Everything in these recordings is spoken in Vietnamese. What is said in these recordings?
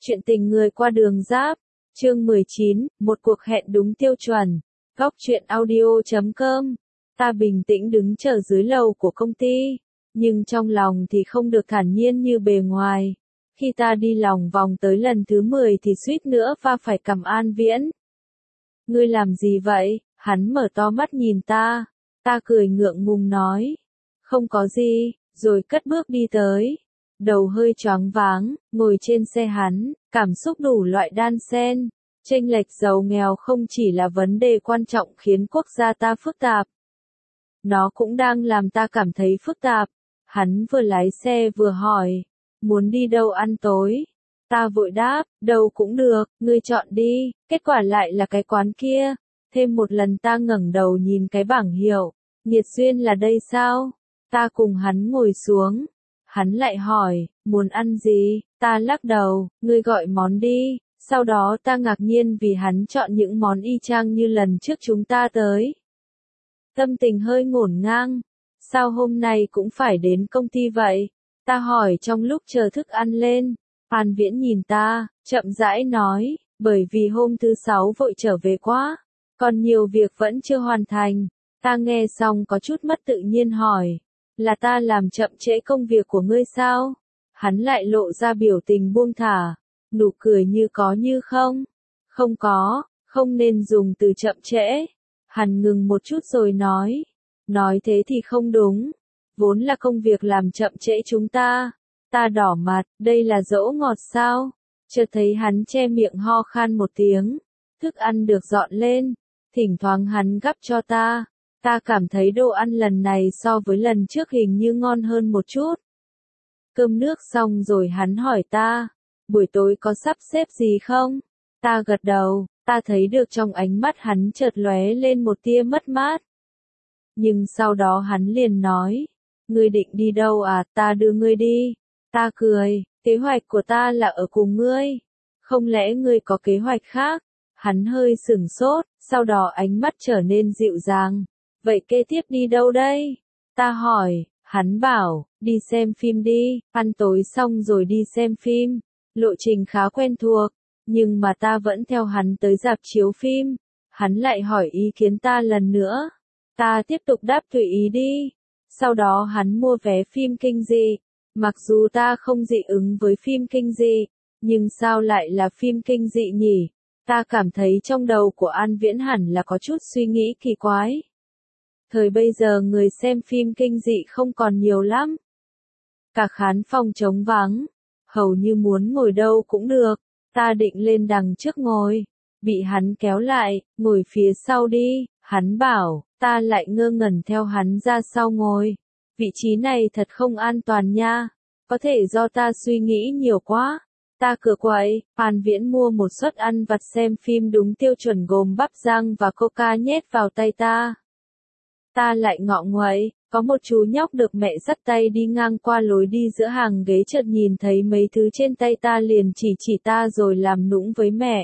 Chuyện tình người qua đường giáp, chương 19, một cuộc hẹn đúng tiêu chuẩn. Góc truyện audio.com. Ta bình tĩnh đứng chờ dưới lầu của công ty, nhưng trong lòng thì không được thản nhiên như bề ngoài. Khi ta đi lòng vòng tới lần thứ 10 thì suýt nữa va phải cằm An Viễn. Ngươi làm gì vậy? Hắn mở to mắt nhìn ta. Ta cười ngượng ngùng nói. Không có gì, rồi cất bước đi tới. Đầu hơi choáng váng, ngồi trên xe hắn, cảm xúc đủ loại đan xen. Chênh lệch giàu nghèo không chỉ là vấn đề quan trọng khiến quốc gia ta phức tạp. Nó cũng đang làm ta cảm thấy phức tạp. Hắn vừa lái xe vừa hỏi, muốn đi đâu ăn tối? Ta vội đáp, đâu cũng được, ngươi chọn đi. Kết quả lại là cái quán kia. Thêm một lần ta ngẩng đầu nhìn cái bảng hiệu, Nhiệt Duyên là đây sao? Ta cùng hắn ngồi xuống. Hắn lại hỏi, muốn ăn gì? Ta lắc đầu, ngươi gọi món đi. Sau đó ta ngạc nhiên vì hắn chọn những món y chang như lần trước chúng ta tới. Tâm tình hơi ngổn ngang. Sao hôm nay cũng phải đến công ty vậy? Ta hỏi trong lúc chờ thức ăn lên. An Viễn nhìn ta, chậm rãi nói, bởi vì hôm thứ 6 vội trở về quá. Còn nhiều việc vẫn chưa hoàn thành. Ta nghe xong có chút mất tự nhiên hỏi. Là ta làm chậm trễ công việc của ngươi sao? Hắn lại lộ ra biểu tình buông thả, nụ cười như có như không. Không có, không nên dùng từ chậm trễ. Hắn ngừng một chút rồi nói thế thì không đúng. Vốn là công việc làm chậm trễ chúng ta. Ta đỏ mặt, đây là dỗ ngọt sao? Chợt thấy hắn che miệng ho khan một tiếng. Thức ăn được dọn lên, thỉnh thoảng hắn gắp cho ta. Ta cảm thấy đồ ăn lần này so với lần trước hình như ngon hơn một chút. Cơm nước xong rồi hắn hỏi ta, buổi tối có sắp xếp gì không? Ta gật đầu, ta thấy được trong ánh mắt hắn chợt lóe lên một tia mất mát. Nhưng sau đó hắn liền nói, ngươi định đi đâu à, ta đưa ngươi đi. Ta cười, kế hoạch của ta là ở cùng ngươi. Không lẽ ngươi có kế hoạch khác? Hắn hơi sửng sốt, sau đó ánh mắt trở nên dịu dàng. Vậy kế tiếp đi đâu đây? Ta hỏi, hắn bảo, đi xem phim đi, ăn tối xong rồi đi xem phim. Lộ trình khá quen thuộc, nhưng mà ta vẫn theo hắn tới rạp chiếu phim. Hắn lại hỏi ý kiến ta lần nữa. Ta tiếp tục đáp tùy ý đi. Sau đó hắn mua vé phim kinh dị. Mặc dù ta không dị ứng với phim kinh dị, nhưng sao lại là phim kinh dị nhỉ? Ta cảm thấy trong đầu của An Viễn hẳn là có chút suy nghĩ kỳ quái. Thời bây giờ người xem phim kinh dị không còn nhiều lắm. Cả khán phòng trống vắng, hầu như muốn ngồi đâu cũng được. Ta định lên đằng trước ngồi, bị hắn kéo lại, ngồi phía sau đi. Hắn bảo, ta lại ngơ ngẩn theo hắn ra sau ngồi. Vị trí này thật không an toàn nha. Có thể do ta suy nghĩ nhiều quá. Ta cửa quậy, An Viễn mua một suất ăn vặt xem phim đúng tiêu chuẩn gồm bắp rang và coca nhét vào tay ta. Ta lại ngọ nguậy, có một chú nhóc được mẹ dắt tay đi ngang qua lối đi giữa hàng ghế chợt nhìn thấy mấy thứ trên tay ta liền chỉ ta rồi làm nũng với mẹ.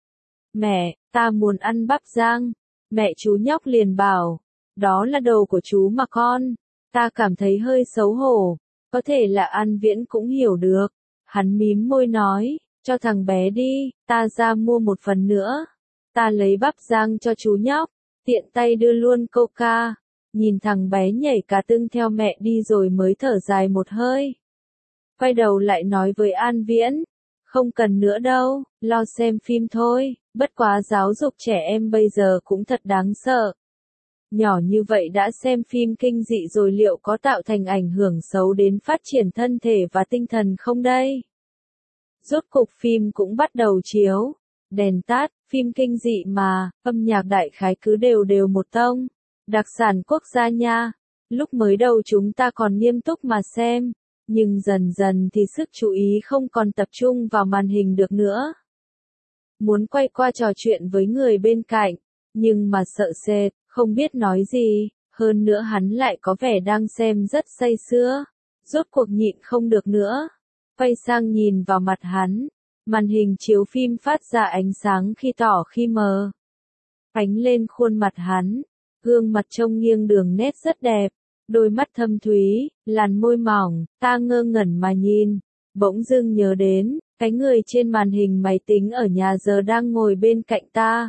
Mẹ, ta muốn ăn bắp rang. Mẹ chú nhóc liền bảo, đó là đồ của chú mà con. Ta cảm thấy hơi xấu hổ, có thể là An Viễn cũng hiểu được. Hắn mím môi nói, cho thằng bé đi, ta ra mua một phần nữa. Ta lấy bắp rang cho chú nhóc, tiện tay đưa luôn coca. Nhìn thằng bé nhảy cả tưng theo mẹ đi rồi mới thở dài một hơi. Quay đầu lại nói với An Viễn, không cần nữa đâu, lo xem phim thôi, bất quá giáo dục trẻ em bây giờ cũng thật đáng sợ. Nhỏ như vậy đã xem phim kinh dị rồi liệu có tạo thành ảnh hưởng xấu đến phát triển thân thể và tinh thần không đây? Rốt cục phim cũng bắt đầu chiếu. Đèn tắt, phim kinh dị mà, âm nhạc đại khái cứ đều một tông. Đặc sản quốc gia nha. Lúc mới đầu chúng ta còn nghiêm túc mà xem. Nhưng dần dần thì sức chú ý không còn tập trung vào màn hình được nữa. Muốn quay qua trò chuyện với người bên cạnh. Nhưng mà sợ sệt, không biết nói gì. Hơn nữa hắn lại có vẻ đang xem rất say sưa. Rốt cuộc nhịn không được nữa. Quay sang nhìn vào mặt hắn. Màn hình chiếu phim phát ra ánh sáng khi tỏ khi mờ. Ánh lên khuôn mặt hắn. Gương mặt trông nghiêng đường nét rất đẹp. Đôi mắt thâm thúy, làn môi mỏng, ta ngơ ngẩn mà nhìn. Bỗng dưng nhớ đến, Cái người trên màn hình máy tính ở nhà giờ đang ngồi bên cạnh ta.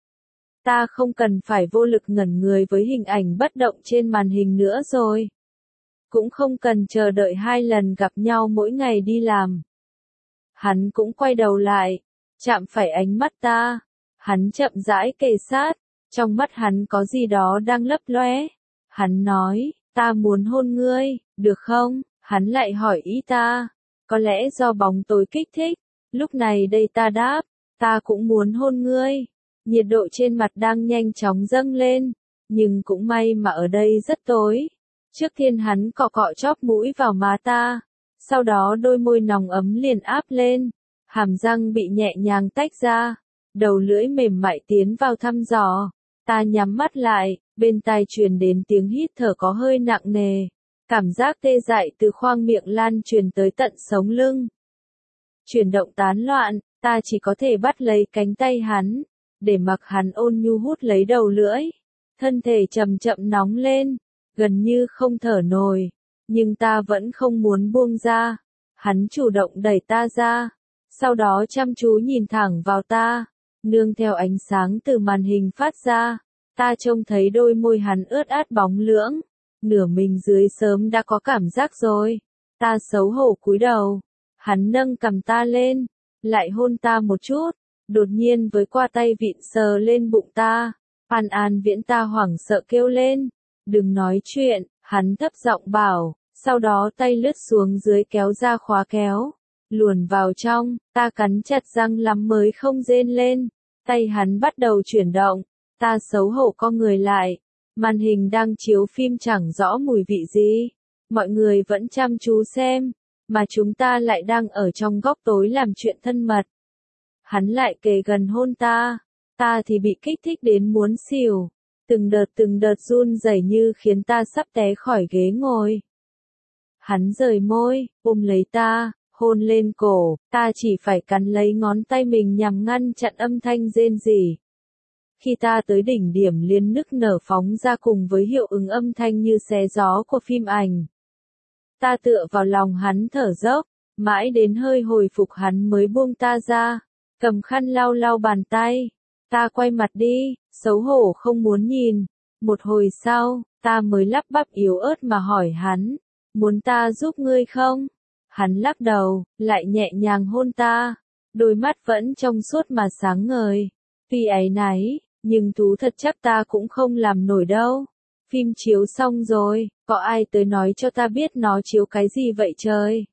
Ta không cần phải vô lực ngẩn người với hình ảnh bất động trên màn hình nữa rồi. Cũng không cần chờ đợi 2 lần gặp nhau mỗi ngày đi làm. Hắn cũng quay đầu lại, chạm phải ánh mắt ta. Hắn chậm rãi kề sát, trong mắt hắn có gì đó đang lấp lóe. Hắn nói, ta muốn hôn ngươi, được không? Hắn lại hỏi ý ta, có lẽ do bóng tối kích thích. Lúc này đây ta đáp, ta cũng muốn hôn ngươi. Nhiệt độ trên mặt đang nhanh chóng dâng lên, nhưng cũng may mà ở đây rất tối. Trước tiên hắn cọ cọ chóp mũi vào má ta, sau đó đôi môi nồng ấm liền áp lên, hàm răng bị nhẹ nhàng tách ra, đầu lưỡi mềm mại tiến vào thăm dò. Ta nhắm mắt lại, bên tai truyền đến tiếng hít thở có hơi nặng nề, cảm giác tê dại từ khoang miệng lan truyền tới tận sống lưng. Chuyển động tán loạn, ta chỉ có thể bắt lấy cánh tay hắn, để mặc hắn ôn nhu hút lấy đầu lưỡi. Thân thể chậm chậm nóng lên, gần như không thở nổi, nhưng ta vẫn không muốn buông ra. Hắn chủ động đẩy ta ra, sau đó chăm chú nhìn thẳng vào ta, nương theo ánh sáng từ màn hình phát ra, ta trông thấy đôi môi hắn ướt át bóng lưỡng, nửa mình dưới sớm đã có cảm giác rồi. Ta xấu hổ cúi đầu, hắn nâng cằm ta lên, lại hôn ta một chút, đột nhiên với qua tay vịn sờ lên bụng ta. An An Viễn ta hoảng sợ kêu lên, đừng nói chuyện, hắn thấp giọng bảo, sau đó tay lướt xuống dưới kéo ra khóa kéo, luồn vào trong, ta cắn chặt răng lắm mới không rên lên. Tay hắn bắt đầu chuyển động, ta xấu hổ co người lại, màn hình đang chiếu phim chẳng rõ mùi vị gì, mọi người vẫn chăm chú xem, mà chúng ta lại đang ở trong góc tối làm chuyện thân mật. Hắn lại kề gần hôn ta thì bị kích thích đến muốn xỉu, từng đợt run rẩy như khiến ta sắp té khỏi ghế ngồi. Hắn rời môi, ôm lấy ta, hôn lên cổ, ta chỉ phải cắn lấy ngón tay mình nhằm ngăn chặn âm thanh rên rỉ. Khi ta tới đỉnh điểm liền nức nở phóng ra cùng với hiệu ứng âm thanh như xé gió của phim ảnh. Ta tựa vào lòng hắn thở dốc, mãi đến hơi hồi phục hắn mới buông ta ra, cầm khăn lau lau bàn tay. Ta quay mặt đi, xấu hổ không muốn nhìn. Một hồi sau, ta mới lắp bắp yếu ớt mà hỏi hắn, muốn ta giúp ngươi không? Hắn lắc đầu, lại nhẹ nhàng hôn ta, đôi mắt vẫn trong suốt mà sáng ngời. Tuy áy náy, nhưng thú thật chắc ta cũng không làm nổi đâu. Phim chiếu xong rồi, có ai tới nói cho ta biết nó chiếu cái gì vậy trời?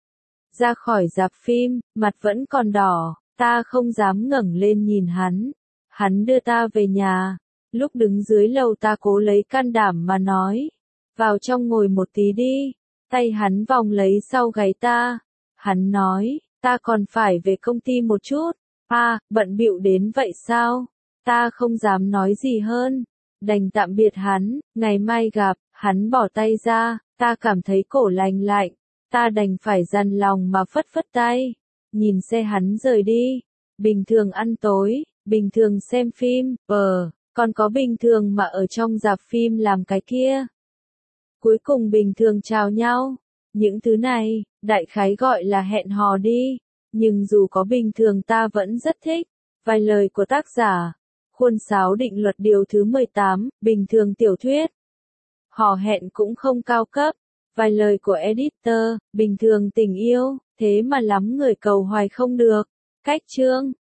Ra khỏi rạp phim, mặt vẫn còn đỏ, ta không dám ngẩng lên nhìn hắn. Hắn đưa ta về nhà, lúc đứng dưới lầu ta cố lấy can đảm mà nói, vào trong ngồi một tí đi. Tay hắn vòng lấy sau gáy ta. Hắn nói, ta còn phải về công ty một chút. Bận bịu đến vậy sao? Ta không dám nói gì hơn, đành tạm biệt hắn, ngày mai gặp. Hắn bỏ tay ra, ta cảm thấy cổ lành lạnh, ta đành phải dằn lòng mà phất phất tay, nhìn xe hắn rời đi. Bình thường ăn tối, bình thường xem phim, còn có bình thường mà ở trong rạp phim làm cái kia. Cuối cùng bình thường chào nhau. Những thứ này, đại khái gọi là hẹn hò đi, nhưng dù có bình thường ta vẫn rất thích. Vài lời của tác giả, khuôn sáo định luật điều thứ 18, bình thường tiểu thuyết. Hò hẹn cũng không cao cấp. Vài lời của editor, bình thường tình yêu, thế mà lắm người cầu hoài không được. Cách chương